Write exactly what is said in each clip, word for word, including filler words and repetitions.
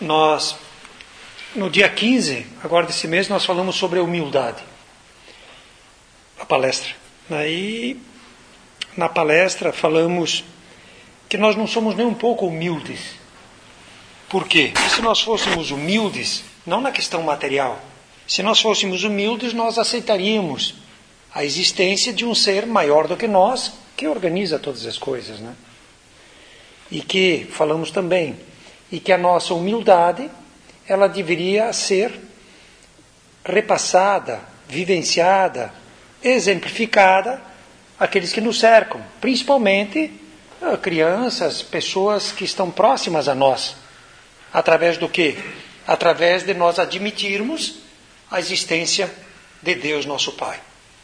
nós, no dia quinze, agora desse mês, nós falamos sobre a humildade. A palestra. Aí, na palestra, falamos que nós não somos nem um pouco humildes. Por quê? Porque se nós fôssemos humildes, não na questão material, se nós fôssemos humildes, nós aceitaríamos a existência de um ser maior do que nós, que organiza todas as coisas, né? E que, falamos também, e que a nossa humildade, ela deveria ser repassada, vivenciada, exemplificada àqueles que nos cercam, principalmente crianças, pessoas que estão próximas a nós. Através do quê? Através de nós admitirmos a existência de Deus, nosso Pai.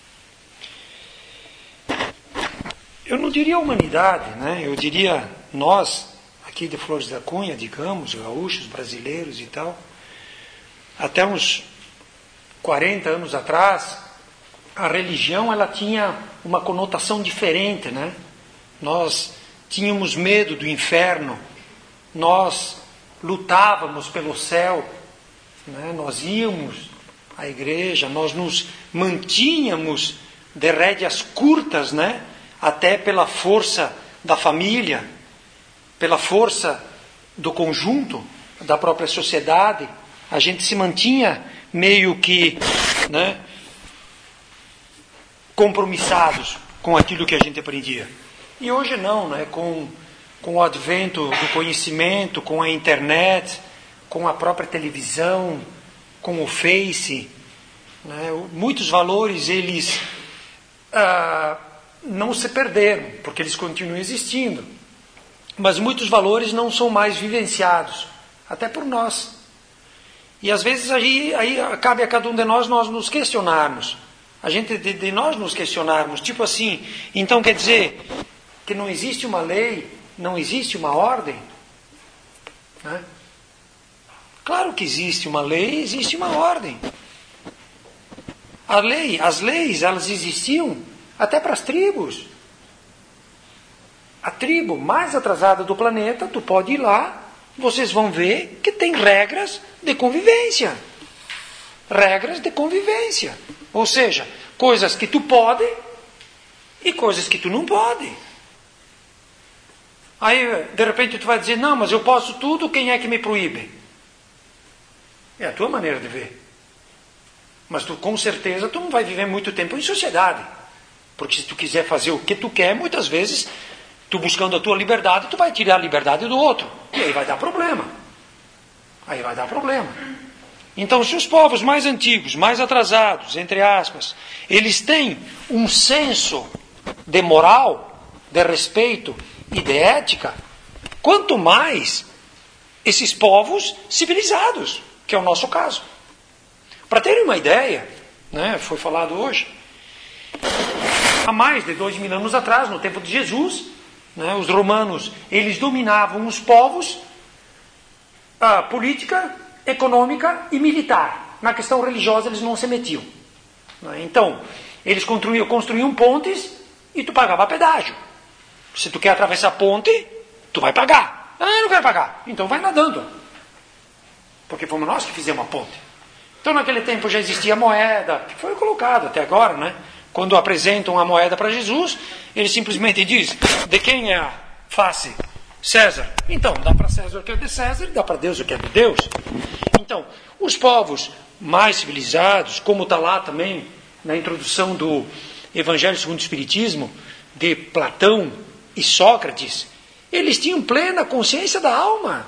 Eu não diria a humanidade, né? Eu diria nós, aqui de Flores da Cunha, digamos, gaúchos, brasileiros e tal. Até uns quarenta anos atrás, a religião ela tinha uma conotação diferente, né? Nós tínhamos medo do inferno, nós lutávamos pelo céu, né? Nós íamos à igreja, nós nos mantínhamos de rédeas curtas, né? Até pela força da família, pela força do conjunto, da própria sociedade, a gente se mantinha meio que, né, compromissados com aquilo que a gente aprendia. E hoje não, né? com, com o advento do conhecimento, com a internet, com a própria televisão, com o Face, né? Muitos valores, eles ah, não se perderam, porque eles continuam existindo. Mas muitos valores não são mais vivenciados, até por nós. E às vezes aí, aí cabe a cada um de nós, nós nos questionarmos. A gente de, de nós nos questionarmos, tipo assim, então quer dizer que não existe uma lei, não existe uma ordem? Né? Claro que existe uma lei, existe uma ordem. A lei, as leis, elas existiam até para as tribos. A tribo mais atrasada do planeta, tu pode ir lá, vocês vão ver que tem regras de convivência. Regras de convivência. Ou seja, coisas que tu pode e coisas que tu não pode. Aí, de repente, tu vai dizer, não, mas eu posso tudo, quem é que me proíbe? É a tua maneira de ver. Mas tu, com certeza, tu não vai viver muito tempo em sociedade. Porque se tu quiser fazer o que tu quer, muitas vezes, tu buscando a tua liberdade, tu vai tirar a liberdade do outro. E aí vai dar problema. Aí vai dar problema. Então, se os povos mais antigos, mais atrasados, entre aspas, eles têm um senso de moral, de respeito e de ética, quanto mais esses povos civilizados, que é o nosso caso. Para terem uma ideia, né, foi falado hoje, há mais de dois mil anos atrás, no tempo de Jesus, né, os romanos, eles dominavam os povos, a política, econômica e militar. Na questão religiosa eles não se metiam. Né? Então, eles construíam, construíam pontes e tu pagava pedágio. Se tu quer atravessar a ponte, tu vai pagar. Ah, eu não quero pagar. Então vai nadando. Porque fomos nós que fizemos a ponte. Então naquele tempo já existia moeda, que foi colocado até agora, né? Quando apresentam a moeda para Jesus, ele simplesmente diz, de quem é a face? César. Então, dá para César o que é de César e dá para Deus o que é de Deus. Então, os povos mais civilizados, como está lá também na introdução do Evangelho segundo o Espiritismo, de Platão e Sócrates, eles tinham plena consciência da alma.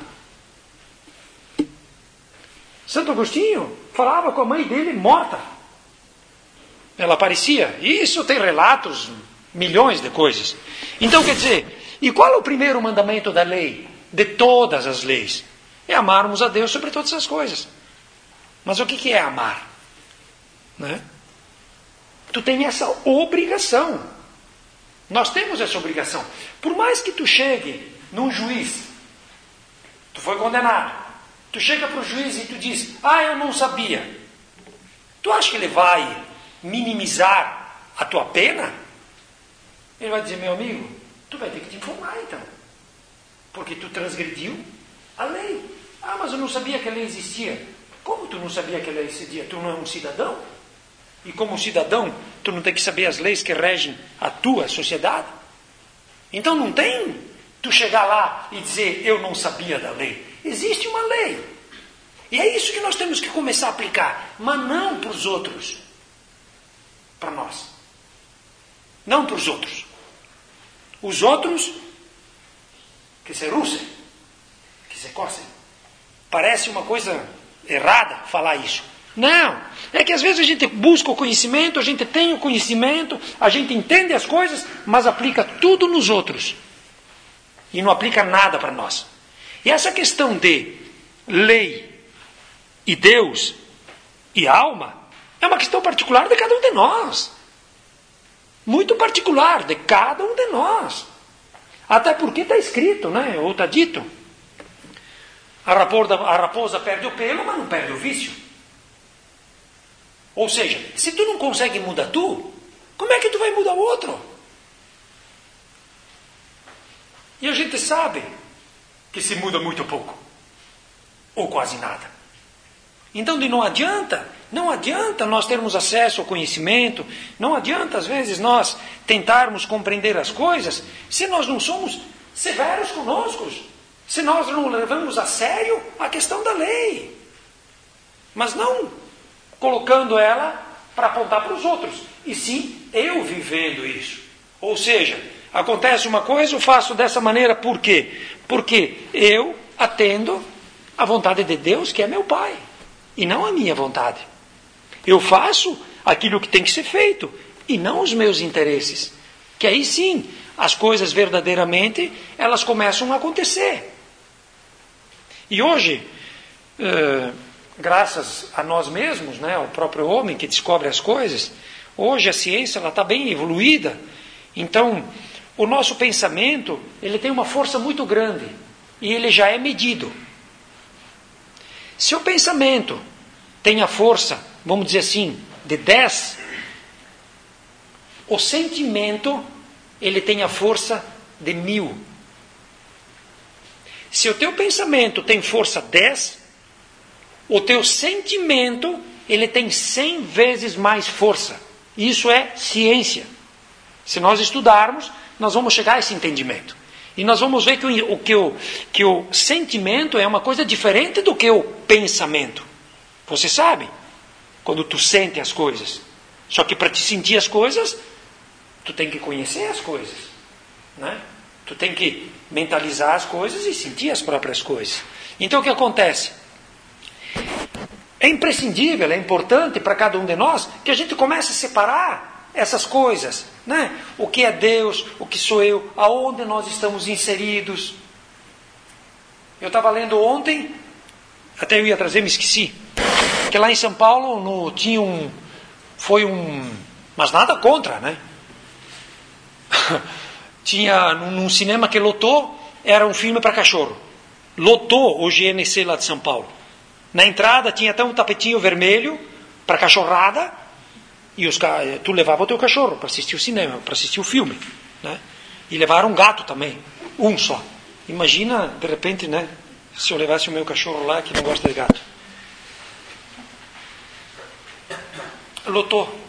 Santo Agostinho falava com a mãe dele morta. Ela aparecia. Isso tem relatos, milhões de coisas. Então, quer dizer, e qual é o primeiro mandamento da lei? De todas as leis? É amarmos a Deus sobre todas as coisas. Mas o que é amar? Né? Tu tem essa obrigação. Nós temos essa obrigação. Por mais que tu chegue num juiz, tu foi condenado. Tu chega para o juiz e tu diz, ah, eu não sabia. Tu acha que ele vai minimizar a tua pena? Ele vai dizer, meu amigo, tu vai ter que te informar então. Porque tu transgrediu a lei. Ah, mas eu não sabia que a lei existia. Como tu não sabia que a lei existia? Tu não é um cidadão? E como cidadão, tu não tem que saber as leis que regem a tua sociedade? Então não tem tu chegar lá e dizer, eu não sabia da lei. Existe uma lei. E é isso que nós temos que começar a aplicar. Mas não para os outros. Para nós. Não para os outros. Os outros, que se russem, que se cocem. Parece uma coisa errada falar isso. Não, é que às vezes a gente busca o conhecimento, a gente tem o conhecimento, a gente entende as coisas, mas aplica tudo nos outros. E não aplica nada para nós. E essa questão de lei e Deus e alma é uma questão particular de cada um de nós. Muito particular de cada um de nós. Até porque está escrito, né? Ou está dito. A raposa, a raposa perde o pelo, mas não perde o vício. Ou seja, se tu não consegue mudar tu, como é que tu vai mudar o outro? E a gente sabe que se muda muito pouco. Ou quase nada. Então, de não adianta, não adianta nós termos acesso ao conhecimento, não adianta, às vezes, nós tentarmos compreender as coisas, se nós não somos severos conosco, se nós não levamos a sério a questão da lei. Mas não colocando ela para apontar para os outros, e sim eu vivendo isso. Ou seja, acontece uma coisa, eu faço dessa maneira, por quê? Porque eu atendo a vontade de Deus, que é meu Pai, e não a minha vontade. Eu faço aquilo que tem que ser feito, e não os meus interesses. Que aí sim, as coisas verdadeiramente, elas começam a acontecer. E hoje, uh, graças a nós mesmos, né, ao próprio homem que descobre as coisas, hoje a ciência está bem evoluída. Então, o nosso pensamento, ele tem uma força muito grande, e ele já é medido. Se o pensamento tem a força, vamos dizer assim, de dez, o sentimento, ele tem a força de mil. Se o teu pensamento tem força dez, o teu sentimento, ele tem cem vezes mais força. Isso é ciência. Se nós estudarmos, nós vamos chegar a esse entendimento. E nós vamos ver que o, que, o, que o sentimento é uma coisa diferente do que o pensamento. Você sabe? Quando tu sente as coisas. Só que para te sentir as coisas, tu tem que conhecer as coisas. Né? Tu tem que mentalizar as coisas e sentir as próprias coisas. Então o que acontece? É imprescindível, é importante para cada um de nós que a gente comece a separar essas coisas. Né? O que é Deus, o que sou eu, aonde nós estamos inseridos. Eu estava lendo ontem, até eu ia trazer, me esqueci, que lá em São Paulo no, tinha um, foi um, mas nada contra, né? Tinha num cinema que lotou, era um filme para cachorro. Lotou o G N C lá de São Paulo. Na entrada tinha até um tapetinho vermelho para cachorrada, e os, tu levava o teu cachorro para assistir o cinema, para assistir o filme. Né? E levaram um gato também, um só. Imagina, de repente, né, se eu levasse o meu cachorro lá que não gosta de gato. Lotou.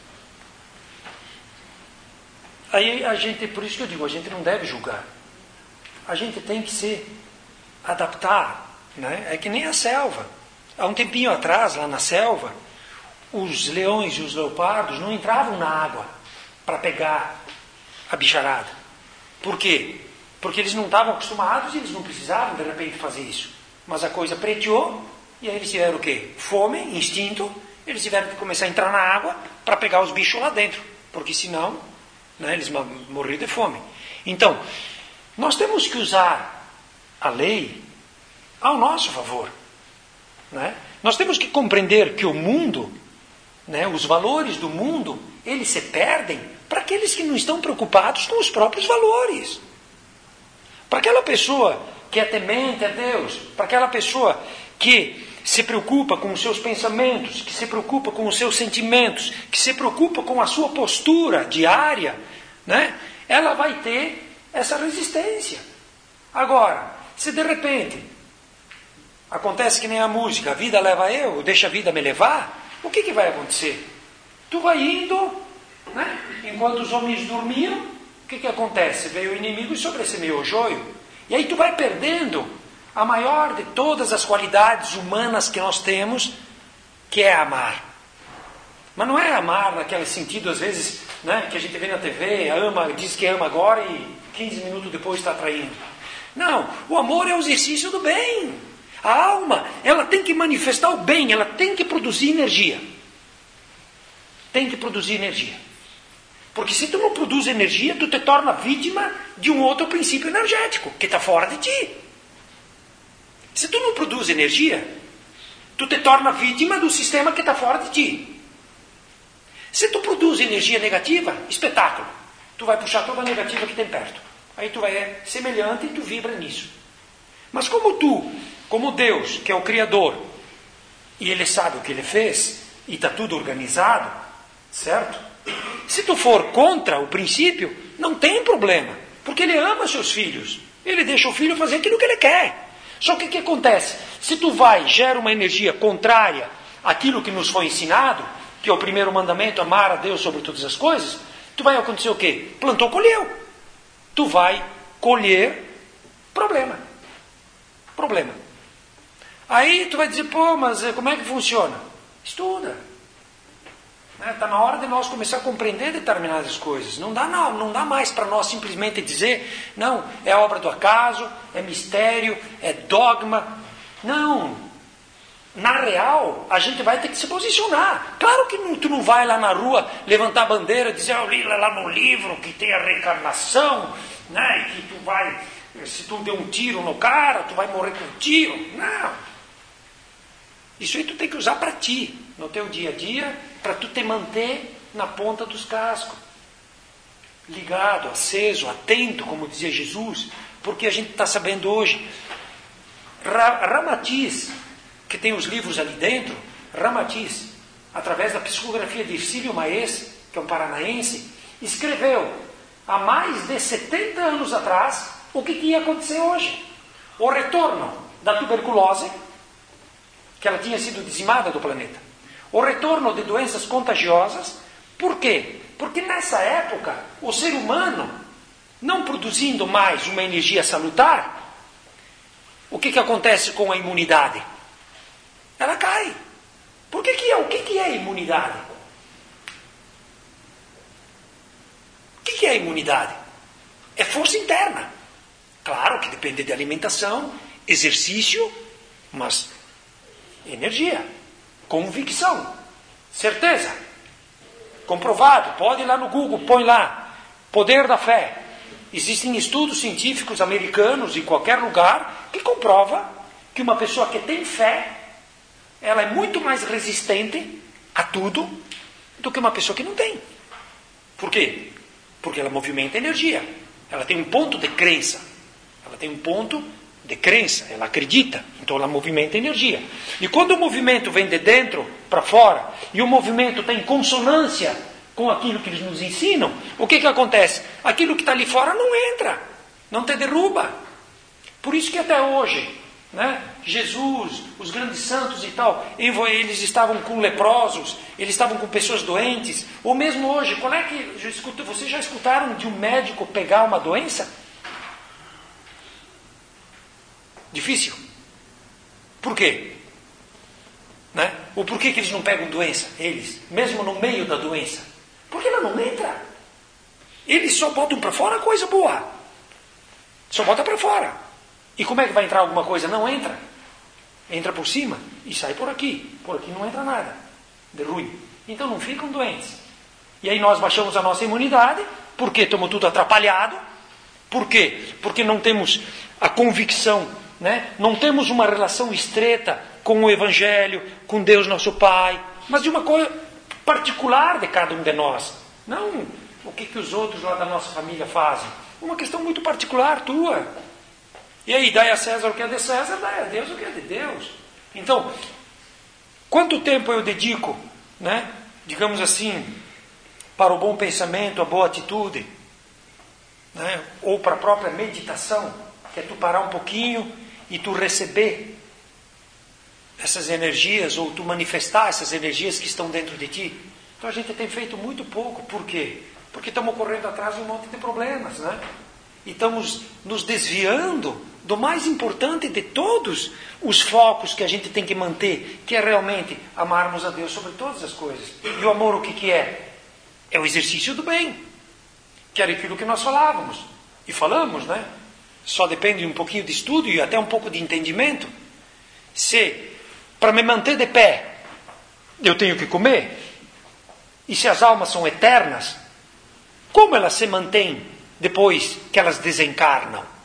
Aí a gente, por isso que eu digo, a gente não deve julgar. A gente tem que se adaptar. Né? É que nem a selva. Há um tempinho atrás, lá na selva, os leões e os leopardos não entravam na água para pegar a bicharada. Por quê? Porque eles não estavam acostumados e eles não precisavam de repente fazer isso. Mas a coisa preteou e aí eles tiveram o quê? Fome, instinto. Eles tiveram que começar a entrar na água para pegar os bichos lá dentro. Porque senão, né, eles morriam de fome. Então, nós temos que usar a lei ao nosso favor. Né? Nós temos que compreender que o mundo, né, os valores do mundo, eles se perdem para aqueles que não estão preocupados com os próprios valores. Para aquela pessoa que é temente a Deus, para aquela pessoa que se preocupa com os seus pensamentos, que se preocupa com os seus sentimentos, que se preocupa com a sua postura diária, né, ela vai ter essa resistência. Agora, se de repente acontece que nem a música, a vida leva eu, deixa a vida me levar, o que, que vai acontecer? Tu vai indo, né? Enquanto os homens dormiam, o que, que acontece? Veio o inimigo e sobressemeou o joio. E aí tu vai perdendo a maior de todas as qualidades humanas que nós temos, que é amar. Mas não é amar naquele sentido, às vezes, né, que a gente vê na T V, ama, diz que ama agora e quinze minutos depois está traindo. Não, o amor é o exercício do bem. A alma, ela tem que manifestar o bem, ela tem que produzir energia. Tem que produzir energia. Porque se tu não produz energia, tu te torna vítima de um outro princípio energético, que está fora de ti. Se tu não produz energia, tu te torna vítima do sistema que está fora de ti. Se tu produz energia negativa, espetáculo. Tu vai puxar toda a negativa que tem perto. Aí tu vai é semelhante e tu vibra nisso. Mas como tu, como Deus, que é o Criador, e Ele sabe o que Ele fez, e está tudo organizado, certo? Se tu for contra o princípio, não tem problema. Porque Ele ama seus filhos. Ele deixa o filho fazer aquilo que Ele quer. Só que o que acontece? Se tu vai, gera uma energia contrária àquilo que nos foi ensinado, que é o primeiro mandamento, amar a Deus sobre todas as coisas, tu vai acontecer o quê? Plantou, colheu. Tu vai colher problema. Problema. Aí tu vai dizer, pô, mas como é que funciona? Estuda. Está na hora de nós começar a compreender determinadas coisas. Não dá, não, não dá mais para nós simplesmente dizer, não, é obra do acaso, é mistério, é dogma. Não. Na real, a gente vai ter que se posicionar. Claro que não, tu não vai lá na rua levantar a bandeira e dizer, eu li lá no livro que tem a reencarnação, né, e que tu vai, se tu der um tiro no cara, tu vai morrer com um tiro. Não. Isso aí tu tem que usar para ti, no teu dia a dia, para tu te manter na ponta dos cascos. Ligado, aceso, atento, como dizia Jesus, porque a gente está sabendo hoje. Ra- Ramatiz, que tem os livros ali dentro, Ramatiz, através da psicografia de Ercílio Maes, que é um paranaense, escreveu, há mais de setenta anos atrás, o que, que ia acontecer hoje. O retorno da tuberculose, que ela tinha sido dizimada do planeta. O retorno de doenças contagiosas. Por quê? Porque nessa época, o ser humano, não produzindo mais uma energia salutar, o que, que acontece com a imunidade? Ela cai. Por que que é? O que, que é a imunidade? O que, que é a imunidade? É força interna. Claro que depende de alimentação, exercício, mas energia, convicção, certeza, comprovado. Pode ir lá no Google, põe lá, poder da fé. Existem estudos científicos americanos em qualquer lugar que comprova que uma pessoa que tem fé, ela é muito mais resistente a tudo do que uma pessoa que não tem. Por quê? Porque ela movimenta energia. Ela tem um ponto de crença. Ela tem um ponto de crença. Ela acredita. Então ela movimenta energia. E quando o movimento vem de dentro para fora, e o movimento está em consonância com aquilo que eles nos ensinam, o que, que acontece? Aquilo que está ali fora não entra. Não te derruba. Por isso que até hoje, né, Jesus, os grandes santos e tal, eles estavam com leprosos, eles estavam com pessoas doentes, ou mesmo hoje, qual é que, já escuta, vocês já escutaram de um médico pegar uma doença? Difícil. Por quê? Né? Ou por que, que eles não pegam doença? Eles, mesmo no meio da doença. Porque ela não entra. Eles só botam para fora coisa boa. Só bota para fora. E como é que vai entrar alguma coisa? Não entra. Entra por cima e sai por aqui. Por aqui não entra nada de ruim. Então não ficam doentes. E aí nós baixamos a nossa imunidade. Porque estamos tudo atrapalhado. Por quê? Porque não temos a convicção, né? Não temos uma relação estreita com o Evangelho, com Deus nosso Pai. Mas de uma coisa particular de cada um de nós. Não o que, que os outros lá da nossa família fazem. Uma questão muito particular tua. E aí, dai a César o que é de César, dai a Deus o que é de Deus. Então, quanto tempo eu dedico, né, digamos assim, para o bom pensamento, a boa atitude, né, ou para a própria meditação, que é tu parar um pouquinho e tu receber essas energias, ou tu manifestar essas energias que estão dentro de ti. Então a gente tem feito muito pouco. Por quê? Porque estamos correndo atrás de um monte de problemas, né? E estamos nos desviando do mais importante de todos os focos que a gente tem que manter, que é realmente amarmos a Deus sobre todas as coisas. E o amor o que, que é? É o exercício do bem, que era aquilo que nós falávamos. E falamos, né? Só depende de um pouquinho de estudo e até um pouco de entendimento. Se, para me manter de pé, eu tenho que comer, e se as almas são eternas, como elas se mantêm depois que elas desencarnam?